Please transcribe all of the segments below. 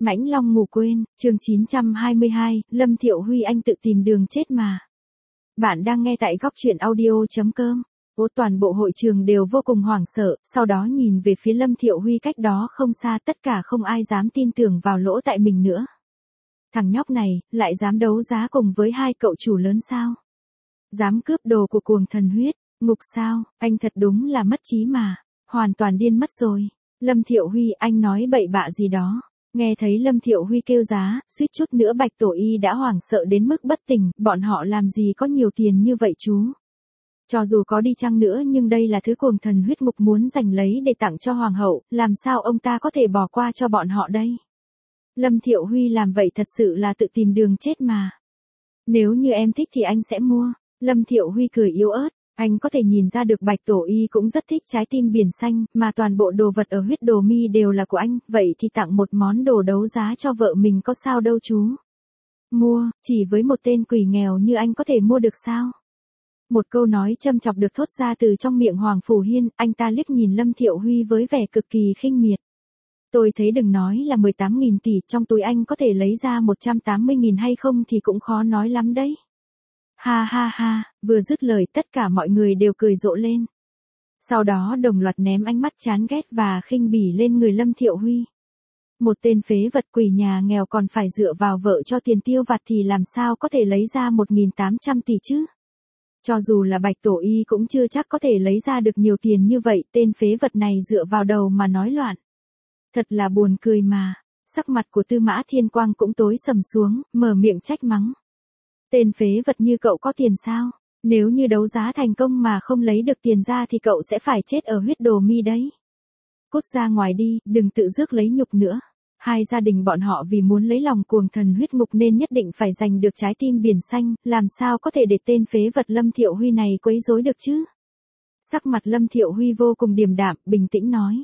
Mãnh Long ngủ quên, chương 922, Lâm Thiệu Huy anh tự tìm đường chết mà. Bạn đang nghe tại góc truyện audio.com. Toàn bộ hội trường đều vô cùng hoảng sợ, sau đó nhìn về phía Lâm Thiệu Huy cách đó không xa, tất cả không ai dám tin tưởng vào lỗ tại mình nữa. Thằng nhóc này, lại dám đấu giá cùng với hai cậu chủ lớn sao? Dám cướp đồ của cuồng thần huyết, ngục sao, anh thật đúng là mất trí mà, hoàn toàn điên mất rồi. Lâm Thiệu Huy, anh nói bậy bạ gì đó. Nghe thấy Lâm Thiệu Huy kêu giá, suýt chút nữa Bạch Tổ Y đã hoảng sợ đến mức bất tỉnh, bọn họ làm gì có nhiều tiền như vậy chú. Cho dù có đi chăng nữa nhưng đây là thứ cuồng thần huyết ngục muốn giành lấy để tặng cho Hoàng hậu, làm sao ông ta có thể bỏ qua cho bọn họ đây. Lâm Thiệu Huy làm vậy thật sự là tự tìm đường chết mà. Nếu như em thích thì anh sẽ mua. Lâm Thiệu Huy cười yếu ớt. Anh có thể nhìn ra được Bạch Tổ Y cũng rất thích trái tim biển xanh, mà toàn bộ đồ vật ở huyết đồ mi đều là của anh, vậy thì tặng một món đồ đấu giá cho vợ mình có sao đâu chú. Mua, chỉ với một tên quỷ nghèo như anh có thể mua được sao? Một câu nói châm chọc được thốt ra từ trong miệng Hoàng Phủ Hiên, anh ta liếc nhìn Lâm Thiệu Huy với vẻ cực kỳ khinh miệt. Tôi thấy đừng nói là 18.000 tỷ, trong túi anh có thể lấy ra 180.000 hay không thì cũng khó nói lắm đấy. Ha ha ha, vừa dứt lời tất cả mọi người đều cười rộ lên. Sau đó đồng loạt ném ánh mắt chán ghét và khinh bỉ lên người Lâm Thiệu Huy. Một tên phế vật quỷ nhà nghèo còn phải dựa vào vợ cho tiền tiêu vặt thì làm sao có thể lấy ra 1.800 tỷ chứ? Cho dù là Bạch Tổ Y cũng chưa chắc có thể lấy ra được nhiều tiền như vậy, tên phế vật này dựa vào đầu mà nói loạn. Thật là buồn cười mà. Sắc mặt của Tư Mã Thiên Quang cũng tối sầm xuống, mở miệng trách mắng. Tên phế vật như cậu có tiền sao? Nếu như đấu giá thành công mà không lấy được tiền ra thì cậu sẽ phải chết ở huyết đồ mi đấy. Cút ra ngoài đi, đừng tự rước lấy nhục nữa. Hai gia đình bọn họ vì muốn lấy lòng cuồng thần huyết ngục nên nhất định phải giành được trái tim biển xanh, làm sao có thể để tên phế vật Lâm Thiệu Huy này quấy rối được chứ? Sắc mặt Lâm Thiệu Huy vô cùng điềm đạm, bình tĩnh nói.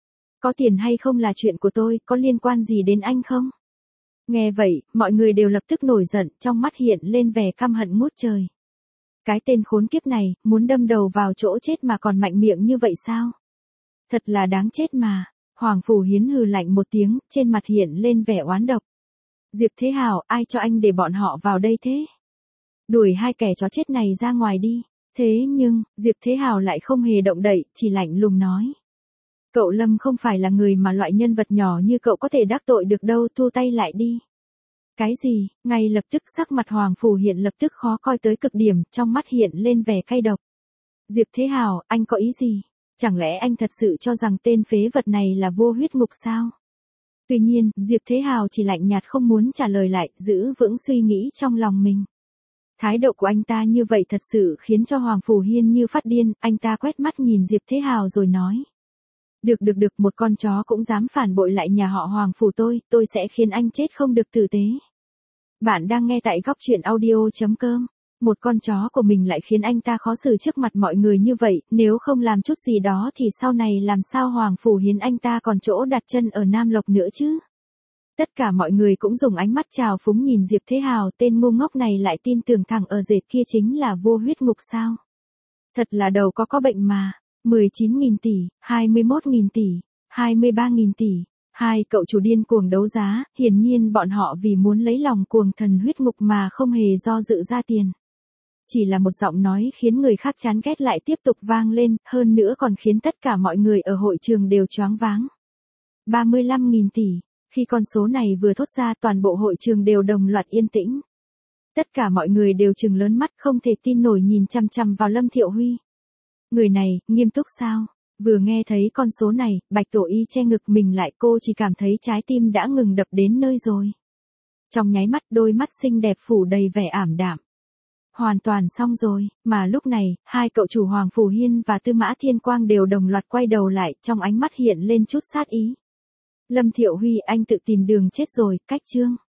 Có tiền hay không là chuyện của tôi, có liên quan gì đến anh không? Nghe vậy, mọi người đều lập tức nổi giận, trong mắt hiện lên vẻ căm hận ngút trời. Cái tên khốn kiếp này, muốn đâm đầu vào chỗ chết mà còn mạnh miệng như vậy sao? Thật là đáng chết mà. Hoàng Phủ Hiến hừ lạnh một tiếng, trên mặt hiện lên vẻ oán độc. Diệp Thế Hào, ai cho anh để bọn họ vào đây thế? Đuổi hai kẻ chó chết này ra ngoài đi. Thế nhưng, Diệp Thế Hào lại không hề động đậy, chỉ lạnh lùng nói. Cậu Lâm không phải là người mà loại nhân vật nhỏ như cậu có thể đắc tội được đâu, thu tay lại đi. Cái gì? Ngay lập tức sắc mặt Hoàng Phủ hiện lập tức khó coi tới cực điểm, trong mắt hiện lên vẻ cay độc. Diệp Thế Hào, anh có ý gì? Chẳng lẽ anh thật sự cho rằng tên phế vật này là vua huyết ngục sao? Tuy nhiên, Diệp Thế Hào chỉ lạnh nhạt không muốn trả lời lại, giữ vững suy nghĩ trong lòng mình. Thái độ của anh ta như vậy thật sự khiến cho Hoàng Phủ Hiên như phát điên, anh ta quét mắt nhìn Diệp Thế Hào rồi nói. Được, một con chó cũng dám phản bội lại nhà họ Hoàng Phủ tôi sẽ khiến anh chết không được tử tế. Bạn đang nghe tại góc truyện audio.com. Một con chó của mình lại khiến anh ta khó xử trước mặt mọi người như vậy, nếu không làm chút gì đó thì sau này làm sao Hoàng Phủ Hiến anh ta còn chỗ đặt chân ở Nam Lộc nữa chứ? Tất cả mọi người cũng dùng ánh mắt trào phúng nhìn Diệp Thế Hào, tên ngu ngốc này lại tin tưởng thằng ở dệt kia chính là vua huyết ngục sao? Thật là đầu có bệnh mà. 19.000 tỷ, 21.000 tỷ, 23.000 tỷ. Hai cậu chủ điên cuồng đấu giá, hiển nhiên bọn họ vì muốn lấy lòng cuồng thần huyết ngục mà không hề do dự ra tiền. Chỉ là một giọng nói khiến người khác chán ghét lại tiếp tục vang lên, hơn nữa còn khiến tất cả mọi người ở hội trường đều choáng váng. 35.000 tỷ, khi con số này vừa thốt ra toàn bộ hội trường đều đồng loạt yên tĩnh. Tất cả mọi người đều trừng lớn mắt không thể tin nổi nhìn chằm chằm vào Lâm Thiệu Huy. Người này, nghiêm túc sao? Vừa nghe thấy con số này, Bạch Tổ Y che ngực mình lại, cô chỉ cảm thấy trái tim đã ngừng đập đến nơi rồi. Trong nháy mắt đôi mắt xinh đẹp phủ đầy vẻ ảm đạm. Hoàn toàn xong rồi, mà lúc này, hai cậu chủ Hoàng Phủ Hiên và Tư Mã Thiên Quang đều đồng loạt quay đầu lại, trong ánh mắt hiện lên chút sát ý. Lâm Thiệu Huy anh tự tìm đường chết rồi, cách chương.